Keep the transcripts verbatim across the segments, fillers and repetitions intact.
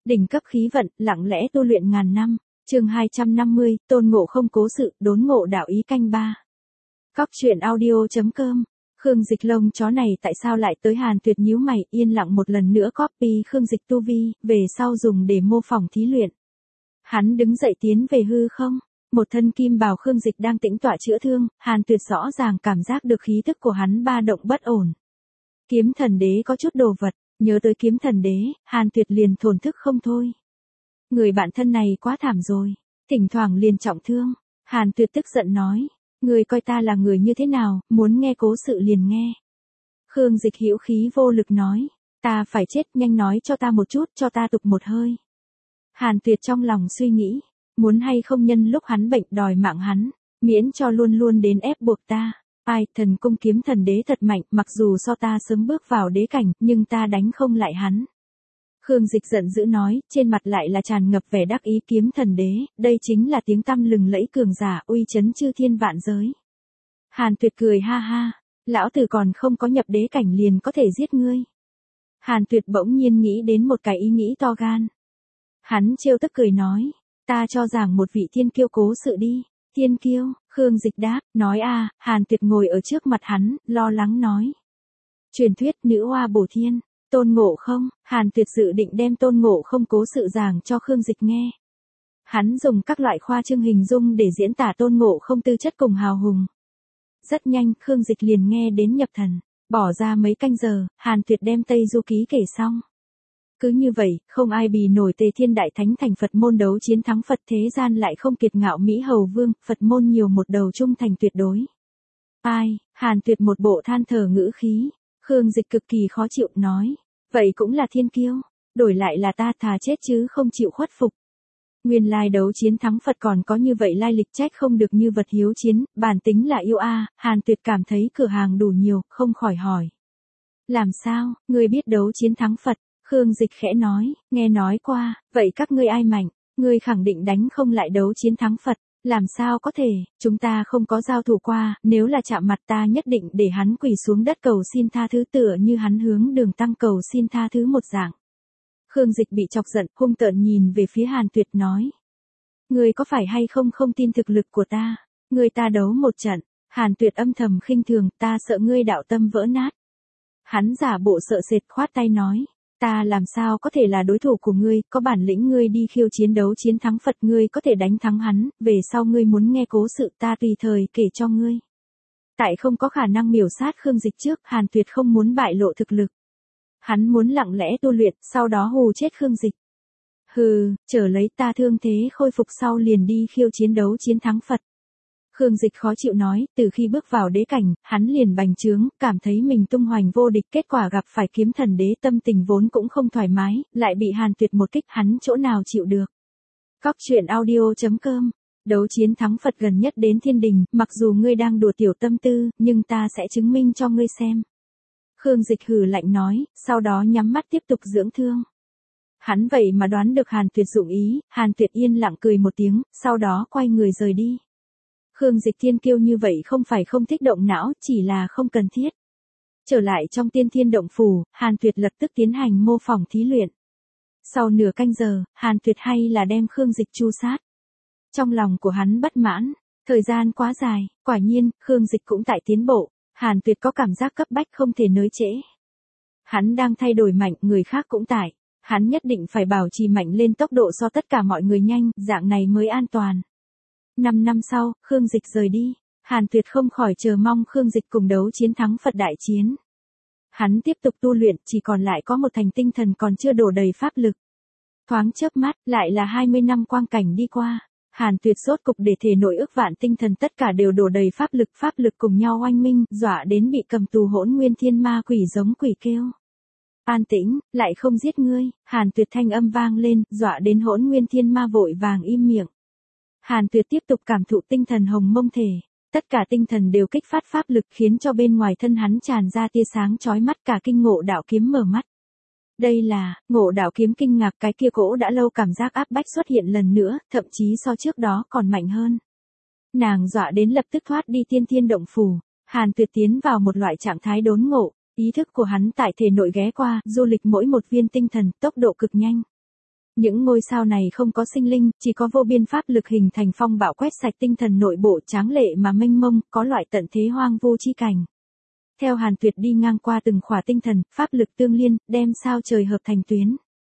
Đỉnh cấp khí vận, lặng lẽ tu luyện ngàn năm. Chương hai trăm năm mươi, Tôn Ngộ Không cố sự, đốn ngộ đạo ý canh ba. Cóc truyện audio chấm com. Khương Dịch lông chó này tại sao lại tới? Hàn Tuyệt nhíu mày, yên lặng một lần nữa copy Khương Dịch tu vi, về sau dùng để mô phỏng thí luyện. Hắn đứng dậy tiến về hư không, một thân kim bào Khương Dịch đang tĩnh tọa chữa thương, Hàn Tuyệt rõ ràng cảm giác được khí tức của hắn ba động bất ổn. Kiếm thần đế có chút đồ vật, nhớ tới kiếm thần đế, Hàn Tuyệt liền thổn thức không thôi. Người bạn thân này quá thảm rồi, thỉnh thoảng liền trọng thương. Hàn Tuyệt tức giận nói, người coi ta là người như thế nào, muốn nghe cố sự liền nghe. Khương Dịch hữu khí vô lực nói, ta phải chết, nhanh nói cho ta một chút, cho ta tục một hơi. Hàn Tuyệt trong lòng suy nghĩ, muốn hay không nhân lúc hắn bệnh đòi mạng hắn, miễn cho luôn luôn đến ép buộc ta. Ai, thần cung kiếm thần đế thật mạnh, mặc dù so ta sớm bước vào đế cảnh, nhưng ta đánh không lại hắn. Khương Dịch giận dữ nói, trên mặt lại là tràn ngập vẻ đắc ý. Kiếm thần đế, đây chính là tiếng tăm lừng lẫy cường giả, uy chấn chư thiên vạn giới. Hàn Tuyệt cười ha ha, lão tử còn không có nhập đế cảnh liền có thể giết ngươi. Hàn Tuyệt bỗng nhiên nghĩ đến một cái ý nghĩ to gan. Hắn trêu tức cười nói, ta cho rằng một vị thiên kiêu cố sự đi. Thiên kiêu, Khương Dịch đáp, nói a. Hàn Tuyệt ngồi ở trước mặt hắn, lo lắng nói. Truyền thuyết nữ hoa bổ thiên, Tôn Ngộ Không. Hàn Tuyệt dự định đem Tôn Ngộ Không cố sự giảng cho Khương Dịch nghe. Hắn dùng các loại khoa trương hình dung để diễn tả Tôn Ngộ Không tư chất cùng hào hùng. Rất nhanh, Khương Dịch liền nghe đến nhập thần, bỏ ra mấy canh giờ, Hàn Tuyệt đem Tây Du Ký kể xong. Cứ như vậy, không ai bì nổi Tề Thiên Đại Thánh thành Phật môn đấu chiến thắng Phật, thế gian lại không kiệt ngạo Mỹ Hầu Vương, Phật môn nhiều một đầu trung thành tuyệt đối. Ai, Hàn Tuyệt một bộ than thở ngữ khí. Khương Dịch cực kỳ khó chịu nói, vậy cũng là thiên kiêu, đổi lại là ta thà chết chứ không chịu khuất phục. Nguyên lai đấu chiến thắng Phật còn có như vậy lai lịch, trách không được như vật hiếu chiến, bản tính là yêu a. Hàn Tuyệt cảm thấy cửa hàng đủ nhiều, không khỏi hỏi. Làm sao, ngươi biết đấu chiến thắng Phật? Khương Dịch khẽ nói, nghe nói qua, vậy các ngươi ai mạnh, ngươi khẳng định đánh không lại đấu chiến thắng Phật, làm sao có thể, chúng ta không có giao thủ qua, nếu là chạm mặt ta nhất định để hắn quỳ xuống đất cầu xin tha thứ, tựa như hắn hướng Đường Tăng cầu xin tha thứ một dạng. Khương Dịch bị chọc giận, hung tợn nhìn về phía Hàn Tuyệt nói. Ngươi có phải hay không không tin thực lực của ta, ngươi ta đấu một trận. Hàn Tuyệt âm thầm khinh thường, ta sợ ngươi đạo tâm vỡ nát. Hắn giả bộ sợ sệt khoát tay nói. Ta làm sao có thể là đối thủ của ngươi, có bản lĩnh ngươi đi khiêu chiến đấu chiến thắng Phật, ngươi có thể đánh thắng hắn, về sau ngươi muốn nghe cố sự ta tùy thời kể cho ngươi. Tại không có khả năng miểu sát Khương Dịch trước, Hàn Tuyệt không muốn bại lộ thực lực. Hắn muốn lặng lẽ tu luyện, sau đó hù chết Khương Dịch. Hừ, chờ lấy ta thương thế khôi phục sau liền đi khiêu chiến đấu chiến thắng Phật. Khương Dịch khó chịu nói, từ khi bước vào đế cảnh, hắn liền bành trướng, cảm thấy mình tung hoành vô địch, kết quả gặp phải kiếm thần đế, tâm tình vốn cũng không thoải mái, lại bị Hàn Tuyệt một kích, hắn chỗ nào chịu được. Cóc truyện audio chấm com. Đấu chiến thắng Phật gần nhất đến thiên đình, mặc dù ngươi đang đùa tiểu tâm tư, nhưng ta sẽ chứng minh cho ngươi xem. Khương Dịch hừ lạnh nói, sau đó nhắm mắt tiếp tục dưỡng thương. Hắn vậy mà đoán được Hàn Tuyệt dụng ý, Hàn Tuyệt yên lặng cười một tiếng, sau đó quay người rời đi. Khương Dịch thiên kiêu như vậy không phải không thích động não, chỉ là không cần thiết. Trở lại trong tiên thiên động phủ, Hàn Tuyệt lập tức tiến hành mô phỏng thí luyện. Sau nửa canh giờ, Hàn Tuyệt hay là đem Khương Dịch tru sát. Trong lòng của hắn bất mãn, thời gian quá dài, quả nhiên, Khương Dịch cũng tại tiến bộ, Hàn Tuyệt có cảm giác cấp bách không thể nới trễ. Hắn đang thay đổi mạnh, người khác cũng tại, hắn nhất định phải bảo trì mạnh lên tốc độ so tất cả mọi người nhanh, dạng này mới an toàn. Năm năm sau, Khương Dịch rời đi, Hàn Tuyệt không khỏi chờ mong Khương Dịch cùng đấu chiến thắng Phật đại chiến. Hắn tiếp tục tu luyện, chỉ còn lại có một thành tinh thần còn chưa đổ đầy pháp lực. Thoáng chớp mắt, lại là hai mươi năm quang cảnh đi qua, Hàn Tuyệt rốt cục để thể nội ức vạn tinh thần tất cả đều đổ đầy pháp lực, pháp lực cùng nhau oanh minh, dọa đến bị cầm tù Hỗn Nguyên Thiên Ma quỷ giống quỷ kêu. An tĩnh, lại không giết ngươi, Hàn Tuyệt thanh âm vang lên, dọa đến Hỗn Nguyên Thiên Ma vội vàng im miệng. Hàn Tuyệt tiếp tục cảm thụ tinh thần hồng mông thể, tất cả tinh thần đều kích phát pháp lực khiến cho bên ngoài thân hắn tràn ra tia sáng chói mắt, cả kinh Ngộ Đạo Kiếm mở mắt. Đây là, Ngộ Đạo Kiếm kinh ngạc, cái kia cỗ đã lâu cảm giác áp bách xuất hiện lần nữa, thậm chí so trước đó còn mạnh hơn. Nàng dọa đến lập tức thoát đi tiên thiên động phủ, Hàn Tuyệt tiến vào một loại trạng thái đốn ngộ, ý thức của hắn tại thể nội ghé qua, du lịch mỗi một viên tinh thần, tốc độ cực nhanh. Những ngôi sao này không có sinh linh, chỉ có vô biên pháp lực hình thành phong bạo quét sạch tinh thần nội bộ tráng lệ mà mênh mông, có loại tận thế hoang vu chi cảnh. Theo Hàn Tuyệt đi ngang qua từng khỏa tinh thần, pháp lực tương liên, đem sao trời hợp thành tuyến.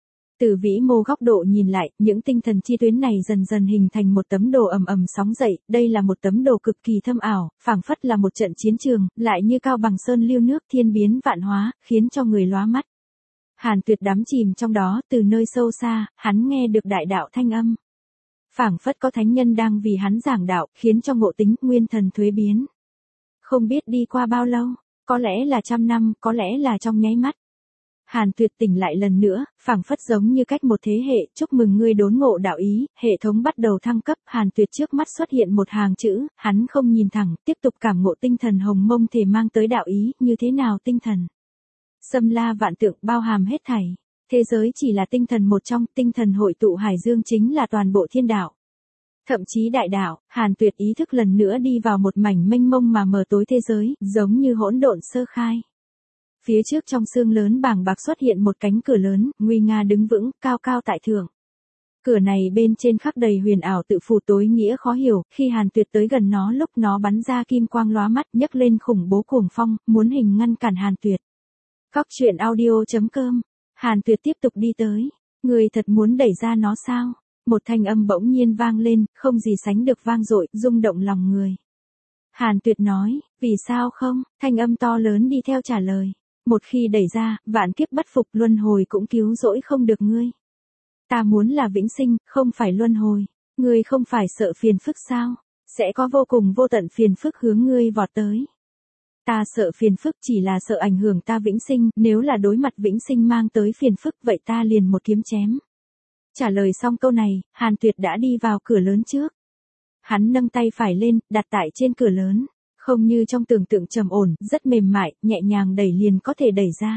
Từ vĩ mô góc độ nhìn lại, những tinh thần chi tuyến này dần dần hình thành một tấm đồ ầm ầm sóng dậy, đây là một tấm đồ cực kỳ thâm ảo, phảng phất là một trận chiến trường, lại như cao bằng sơn lưu nước thiên biến vạn hóa, khiến cho người lóa mắt. Hàn Tuyệt đắm chìm trong đó, từ nơi sâu xa, hắn nghe được đại đạo thanh âm. Phảng phất có thánh nhân đang vì hắn giảng đạo, khiến cho ngộ tính, nguyên thần thuế biến. Không biết đi qua bao lâu, có lẽ là trăm năm, có lẽ là trong nháy mắt. Hàn Tuyệt tỉnh lại lần nữa, phảng phất giống như cách một thế hệ, chúc mừng ngươi đốn ngộ đạo ý, hệ thống bắt đầu thăng cấp, Hàn Tuyệt trước mắt xuất hiện một hàng chữ, hắn không nhìn thẳng, tiếp tục cảm ngộ tinh thần hồng mông thể mang tới đạo ý, như thế nào tinh thần? Xâm la vạn tượng bao hàm hết thảy, thế giới chỉ là tinh thần một trong, tinh thần hội tụ hải dương chính là toàn bộ thiên đạo. Thậm chí đại đạo, Hàn Tuyệt ý thức lần nữa đi vào một mảnh mênh mông mà mờ tối thế giới, giống như hỗn độn sơ khai. Phía trước trong xương lớn bàng bạc xuất hiện một cánh cửa lớn, nguy nga đứng vững, cao cao tại thượng. Cửa này bên trên khắc đầy huyền ảo tự phù tối nghĩa khó hiểu, khi Hàn Tuyệt tới gần nó lúc nó bắn ra kim quang lóa mắt nhấc lên khủng bố cuồng phong, muốn hình ngăn cản Hàn Tuyệt. Cóc truyện audio chấm com, Hàn Tuyệt tiếp tục đi tới. Người thật muốn đẩy ra nó sao? Một thanh âm bỗng nhiên vang lên, không gì sánh được vang dội, rung động lòng người. Hàn Tuyệt nói, vì sao không? Thanh âm to lớn đi theo trả lời. Một khi đẩy ra, vạn kiếp bất phục luân hồi cũng cứu rỗi không được ngươi. Ta muốn là vĩnh sinh, không phải luân hồi. Ngươi không phải sợ phiền phức sao? Sẽ có vô cùng vô tận phiền phức hướng ngươi vọt tới. Ta sợ phiền phức chỉ là sợ ảnh hưởng ta vĩnh sinh, nếu là đối mặt vĩnh sinh mang tới phiền phức vậy ta liền một kiếm chém. Trả lời xong câu này, Hàn Tuyệt đã đi vào cửa lớn trước. Hắn nâng tay phải lên, đặt tại trên cửa lớn. Không như trong tưởng tượng trầm ổn, rất mềm mại, nhẹ nhàng đẩy liền có thể đẩy ra.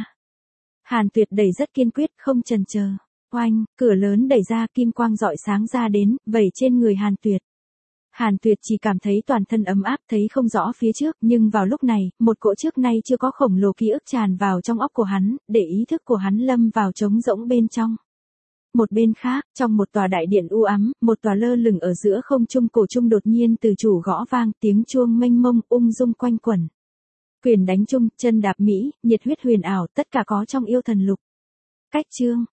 Hàn Tuyệt đẩy rất kiên quyết, không chần chờ. Oanh, cửa lớn đẩy ra, kim quang rọi sáng ra đến, vẩy trên người Hàn Tuyệt. Hàn Tuyệt chỉ cảm thấy toàn thân ấm áp, thấy không rõ phía trước, nhưng vào lúc này, một cỗ trước nay chưa có khổng lồ ký ức tràn vào trong óc của hắn, để ý thức của hắn lâm vào trống rỗng bên trong. Một bên khác, trong một tòa đại điện u ám, một tòa lơ lửng ở giữa không trung cổ trung đột nhiên từ chủ gõ vang, tiếng chuông mênh mông ung dung quanh quẩn. Quyền đánh trung, chân đạp mỹ, nhiệt huyết huyền ảo, tất cả có trong yêu thần lục. Cách chương